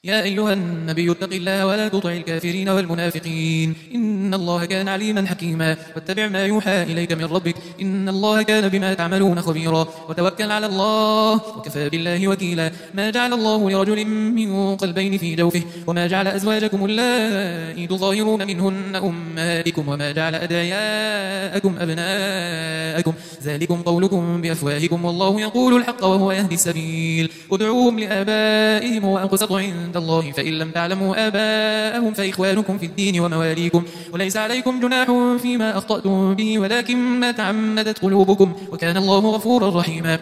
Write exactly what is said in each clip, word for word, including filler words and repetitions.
يا أيها النبي اتق الله ولا تطع الكافرين والمنافقين إن الله كان عليما حكيما واتبع ما يوحى إليك من ربك إن الله كان بما تعملون خبيرا وتوكل على الله وكفى بالله وكيلا ما جعل الله لرجل من قلبين في جوفه وما جعل أزواجكم اللائي تظاهرون منهن أمهاتكم وما جعل أدعياءكم أبناءكم ذلكم قولكم بأفواهكم والله يقول الحق وهو يهدي السبيل ادعوهم لآبائهم وأقسط عند الله فإن لم تعلموا آباءهم فإخوانكم في الدين ومواليكم وليس عليكم جناح فيما أخطأتم به ولكن ما تعمدت قلوبكم وكان الله غفورا رحيما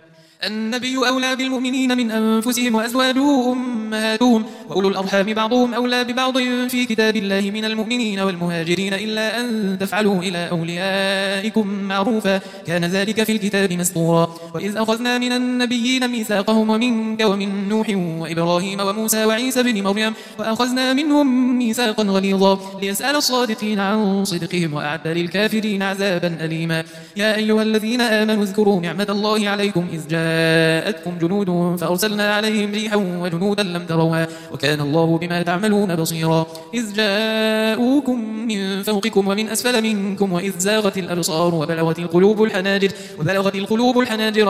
النبي أولى بالمؤمنين من أنفسهم وأزواجه أمهاتهم وأولو الأرحام بعضهم أولى ببعض في كتاب الله من المؤمنين والمهاجرين إلا أن تفعلوا إلى أوليائكم معروفا كان ذلك في الكتاب مسطورا وإذ أخذنا من النبيين ميثاقهم ومنك ومن نوح وإبراهيم وموسى وعيسى بن مريم وأخذنا منهم ميثاقا غليظا ليسأل الصادقين عن صدقهم وأعد للكافرين عذابا أليما يا أيها الذين آمنوا اذكروا نعمة الله عليكم إذ جاء جاءتكم جنود فأرسلنا عليهم ريحا وجنودا لم تروها وكان الله بما تعملون بصيرا إذ جاءوكم من فوقكم ومن أسفل منكم وإذ زاغت الأبصار وبلغت القلوب الحناجر وبلغت القلوب الحناجر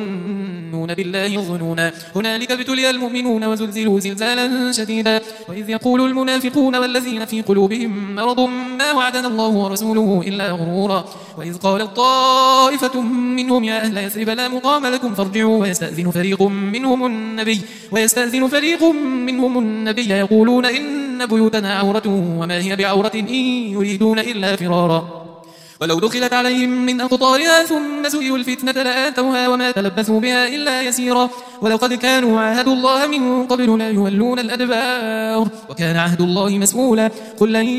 وتظنون بالله الظنونا هنالك ابتلي المؤمنون وزلزلوا زلزالا شديدا وإذ يقول المنافقون والذين في قلوبهم مرض ما وعدنا الله ورسوله إلا غرورا وإذ قالت طائفة منهم يا أهل يثرب لا مقام لكم فارجعوا ويستأذن فريق منهم النبي ويستأذن فريق منهم النبي يقولون إن بيوتنا عورة وما هي بعورة إن يريدون إلا فرارا ولو دخلت عليهم من أقطارها ثم سئلوا الفتنة لآتوها وما تلبثوا بها إلا يسيرا ولقد كانوا عاهدوا الله من قبل لا يولون الأدبار وكان عهد الله مسؤولا قل لن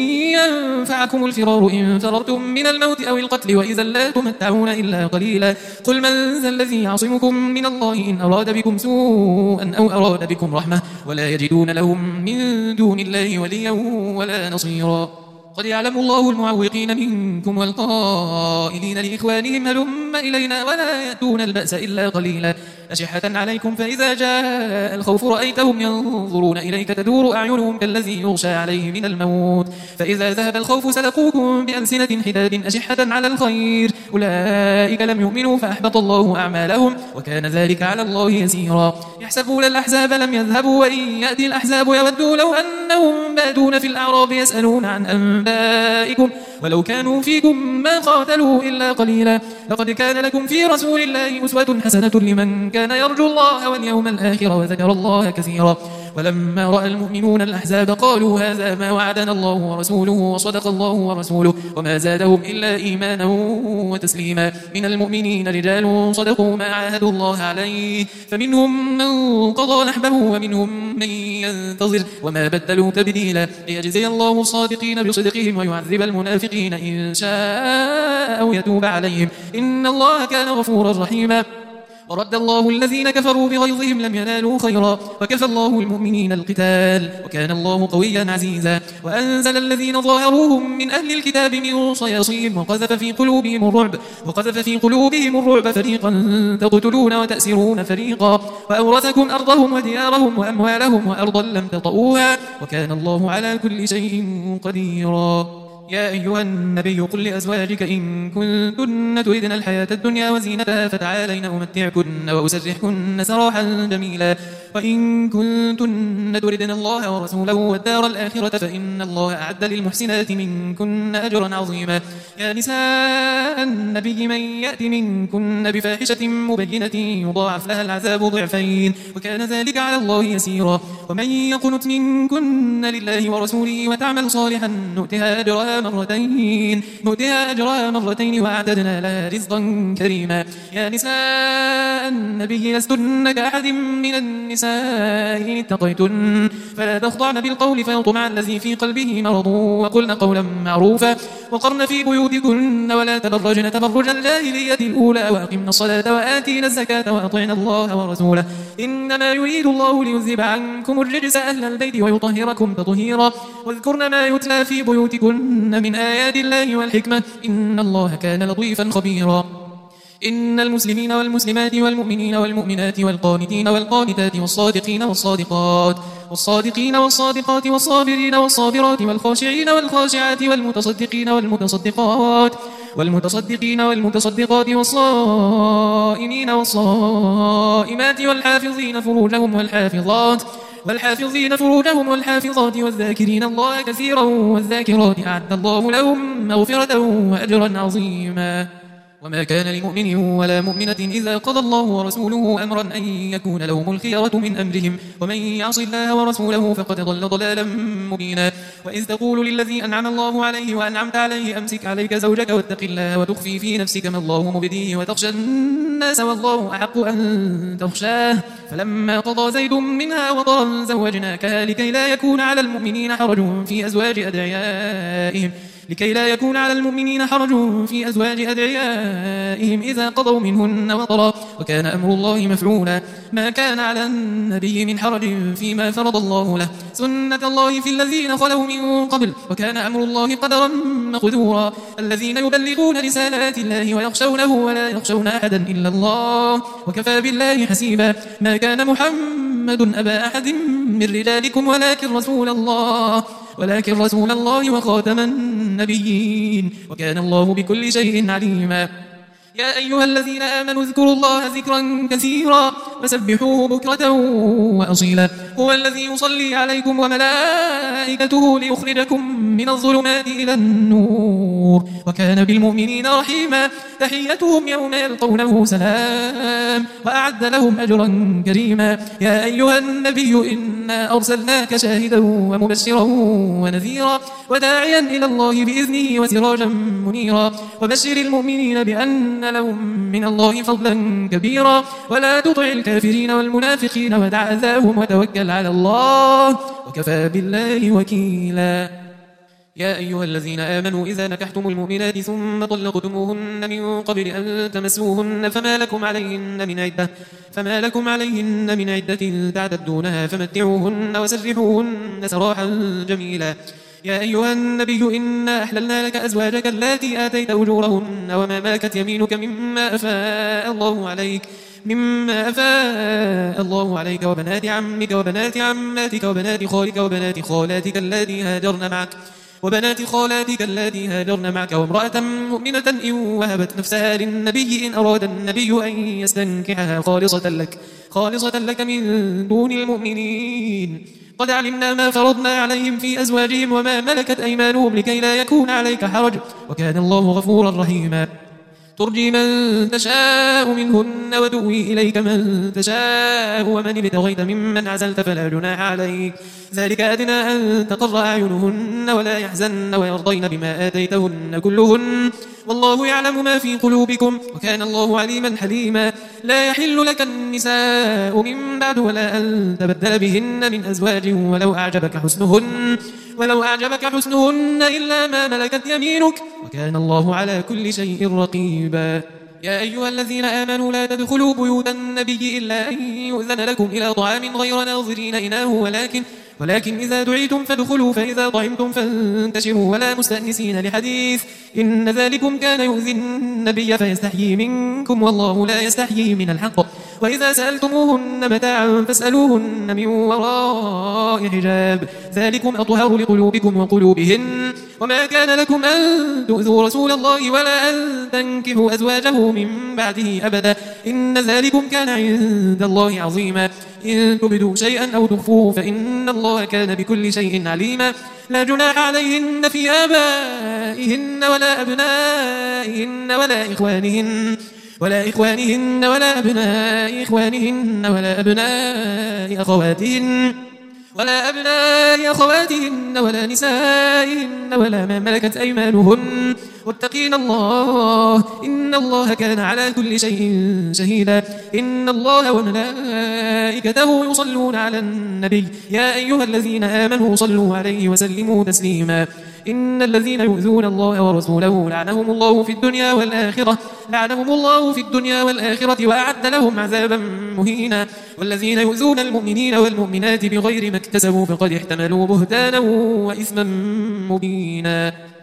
ينفعكم الفرار إن فررتم من الموت أو القتل وإذا لا تمتعون إلا قليلا قل من ذا الذي يعصمكم من الله إن أراد بكم سوءا أو أراد بكم رحمة ولا يجدون لهم من دون الله وليا ولا نصيرا قد يعلم الله المعوقين منكم والقائلين لإخوانهم هلم إلينا ولا يأتون البأس إلا قليلا أشحة عليكم فإذا جاء الخوف رأيتهم ينظرون إليك تدور أعينهم كالذي يغشى عليه من الموت فإذا ذهب الخوف سلقوكم بألسنة حداد أشحة على الخير أولئك لم يؤمنوا فأحبط الله أعمالهم وكان ذلك على الله يسيرا يحسبون الأحزاب لم يذهبوا وإن يأتي الأحزاب يودوا لو أنهم بادون في الأعراب يسألون عن أنبائكم ولو كانوا فيكم ما قاتلوا إلا قليلا لقد كان لكم في رسول الله أسوة حسنة لمن كان يرجو الله واليوم الآخر وذكر الله كثيرا ولما رأى المؤمنون الأحزاب قالوا هذا ما وعدنا الله ورسوله وصدق الله ورسوله وما زادهم إلا إيمانا وتسليما من المؤمنين رجال صدقوا ما عاهدوا الله عليه فمنهم من قضى نحبه ومنهم من ينتظر وما بدلوا تبديلا ليجزي الله الصادقين بصدقهم ويعذب المنافقين إن شاء أو يتوب عليهم إن الله كان غفورا رحيما ورد الله الذين كفروا بغيظهم لم ينالوا خيرا وكفى الله المؤمنين القتال وكان الله قويا عزيزا وأنزل الذين ظاهروهم من أهل الكتاب من صياصيهم وقذف في قلوبهم الرعب وقذف في قلوبهم الرعب فريقا تقتلون وتأسرون فريقا وأورثكم أرضهم وديارهم وأموالهم وأرضا لم تطئوها وكان الله على كل شيء قديرا يا أيها النبي قل لأزواجك إن كنتن تردن الحياة الدنيا وزينتها فتعالين أمتعكن وأسرحكن سراحا جميلا وإن كنتن تردن الله ورسوله والدار الآخرة فإن الله أعد للمحسنات منكن أجرا عظيما يا نساء النبي من يأت منكن بفاحشة مبينة يضاعف لها العذاب ضعفين وكان ذلك على الله يسيرا ومن يقنت منكن لله ورسوله وتعمل صالحا نؤتها أجرها مرتين نؤتها أجرها مرتين وأعتدنا لها رزقا كريما يا نساء النبي لستن كأحد من النساء إن اتقيتن فلا تخضعن بالقول فيطمع الذي في قلبه مرض وقلن قولا معروفا وقرن في بيوتكن ولا تبرجن تبرج الجاهلية الأولى وأقمن الصلاة وآتينا الزكاة وأطعنا الله ورسوله إنما يريد الله ليذهب عنكم الرجس أهل البيت ويطهركم تطهيرا واذكرن ما يتلى في بيوتكن من آيات الله والحكمة إن الله كان لطيفا خبيرا إن المسلمين والمسلمات والمؤمنين والمؤمنات والقانتين والقانتات والصادقين والصادقات والصادقين والصادقات والصابرين والصابرات والخاشعين والخاشعات والمتصدقين والمتصدقات والمتصدقين والمتصدقات والصائمين والصائمات والحافظين فروجهم والحافظات والحافظين فروجهم والحافظات والذاكرين الله كثيرا والذاكرات أعد الله لهم مغفرة وأجرا عظيما. وما كان لمؤمن ولا مؤمنة إذا قضى الله ورسوله أمرا أن يكون لهم الخيرة من أمرهم ومن يعص الله ورسوله فقد ضل ضلالا مبينا. وإذ تقول للذي أنعم الله عليه وأنعمت عليه أمسك عليك زوجك واتق الله وتخفي في نفسك ما الله مبديه وتخشى الناس والله أحق أن تخشاه فلما قضى زيد منها وطرا زوجناكها لكي لا يكون على المؤمنين حرج في أزواج أدعيائهم لكي لا يكون على المؤمنين حرج في أزواج أدعيائهم إذا قضوا منهن وطرا وكان أمر الله مفعولا. ما كان على النبي من حرج فيما فرض الله له سنة الله في الذين خلوا من قبل وكان أمر الله قدرا مقدورا. الذين يبلغون رسالات الله ويخشونه ولا يخشون أحدا إلا الله وكفى بالله حسيبا. ما كان محمد أبا أحد من رجالكم ولكن رسول الله ولكن رسول الله وخاتم النبيين وكان الله بكل شيء عليما. يا أيها الذين آمنوا اذكروا الله ذكرا كثيرا وسبحوه بكرة وأصيلا. هو الذي يصلي عليكم وملائكته ليخرجكم من الظلمات إلى النور وكان بالمؤمنين رحيما. تحيتهم يوم يلقونه سلام وأعد لهم أجرا كريما. يا أيها النبي إنا أرسلناك شاهدا ومبشرا ونذيرا وداعيا إلى الله بإذنه وسراجا منيرا وبشر المؤمنين بأن لهم من الله فضلا كبيرا ولا تطع الكافرين والمنافقين ودع أذاهم وتوكل على الله وكفى بالله وكيلا. يا أيها الذين آمنوا إذا نكحتم المؤمنات ثم طلقتموهن من قبل أن تمسوهن فما لكم عليهن من عدة فما لكم عليهن من عدة تعتدونها فمتعوهن وسرحوهن سراحا جميلا. يا أيها النبي إنا أحللنا لك أزواجك اللاتي آتيت أجورهن وما ملكت يمينك مما أفاء الله عليك مما أفاء الله عليك وبنات عمك وبنات عماتك وبنات خالك وبنات خالاتك اللاتي هاجرن معك وبنات خالاتك اللاتي هاجرن معك وامرأة مؤمنة إن وهبت نفسها للنبي إن أراد النبي أن يستنكحها خالصة لك خالصة لك من دون المؤمنين. قد علمنا ما فرضنا عليهم في أزواجهم وما ملكت أيمانهم لكي لا يكون عليك حرج وكان الله غفورا رحيما. ترجي من تشاء منهن وتؤوي إليك من تشاء ومن ابتغيت ممن عزلت فلا جناح عليك ذلك أدنى أن تقر أعينهن ولا يحزن ويرضين بما آتيتهن كلهن والله يعلم ما في قلوبكم وكان الله عليما حليما. لا يحل لك النساء من بعد ولا أن تبدل بهن من أزواج ولو أعجبك حسنهن ولو أعجبك حسنهن إلا ما ملكت يمينك وكان الله على كل شيء رقيبا. يا أيها الذين آمنوا لا تدخلوا بيوت النبي إلا أن يؤذن لكم إلى طعام غير ناظرين إناه ولكن ولكن إذا دعيتم فادخلوا فإذا طعمتم فانتشروا ولا مستأنسين لحديث إن ذلكم كان يؤذي النبي فيستحيي منكم والله لا يستحيي من الحق. وإذا سألتموهن متاعا فاسألوهن من وراء حجاب ذلكم أطهر لقلوبكم وقلوبهن. وما كان لكم أن تؤذوا رسول الله ولا أن تنكحوا أزواجه من بعده أبدا إن ذلكم كان عند الله عظيما. إن تبدوا شيئا أو تخفوه فإن الله كان بكل شيء عليما. لا جناح عليهن في آبائهن ولا أبنائهن ولا إخوانهن ولا إخوانهن ولا أبناء إخوانهن ولا أبناء أخواتهن ولا أبناء أخواتهن ولا نسائهن ولا ما ملكت أيمانهن واتقين الله إن الله كان على كل شيء شهيدا. إن الله وملائكته يصلون على النبي يا أيها الذين آمنوا صلوا عليه وسلموا تسليما. إن الذين يؤذون الله ورسوله لعنهم الله في الدنيا والآخرة لعنهم الله في الدنيا والآخرة وأعد لهم عذابا مهينا. والذين يؤذون المؤمنين والمؤمنات بغير ما اكتسبوا فقد احتملوا بهتانا وإثما مبينا.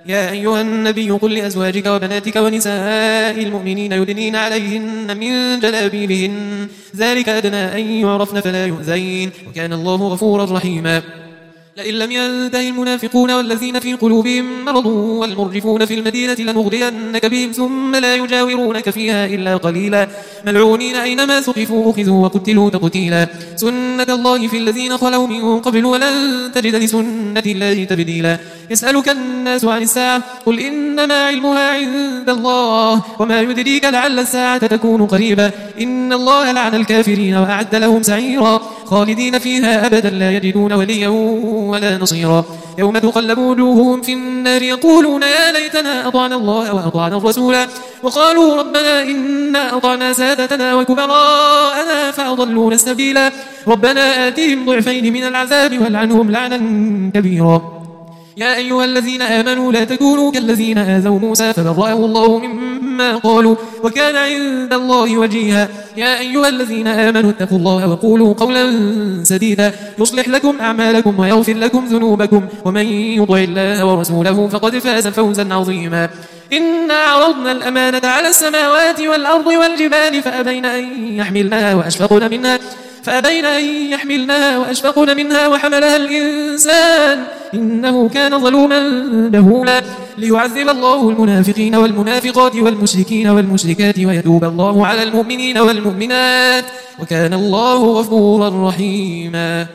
يا أيها النبي قل لأزواجك وبناتك ونساء المؤمنين يدنين عليهن من جلابيبهن ذلك أدنى أن يعرفن فلا يؤذين وكان الله غفورا رحيما لئن لم ينته المنافقون والذين في قلوبهم مرض والمرجفون في المدينة لنغرينك بهم ثم لا يجاورونك فيها إلا قليلا ملعونين أينما ثقفوا أخذوا وقتلوا تقتيلا سنة الله في الذين خلوا من قبل ولن تجد لسنة الله تبديلا يسألك الناس عن الساعة قل إنما علمها عند الله وما يدريك لعل الساعة تكون قريبا إن الله لعن الكافرين وأعد لهم سعيرا خالدين فيها أبدا لا يجدون وليا ولا نصيرا يوم تقلب وجوههم في النار يقولون يا ليتنا أطعنا الله وأطعنا الرسولا وقالوا ربنا إنا أطعنا سادتنا وكبراءنا فأضلونا السبيلا ربنا آتهم ضعفين من العذاب والعنهم لعنا كبيرا يا أيها الذين آمنوا لا تكونوا كالذين آذوا موسى فبرأه الله مما قالوا وكان عند الله وجيها يا أيها الذين آمنوا اتقوا الله وقولوا قولا سديدا يصلح لكم أعمالكم ويغفر لكم ذنوبكم ومن يطع الله ورسوله فقد فاز فوزا عظيما إنا عرضنا الأمانة على السماوات والأرض والجبال فأبين أن يحملنها وأشفقن منها فأبين أن يحملنها وأشفقن منها وحملها الإنسان إنه كان ظلوما جهولا ليعذب الله المنافقين والمنافقات والمشركين والمشركات ويتوب الله على المؤمنين والمؤمنات وكان الله غفورا رحيما.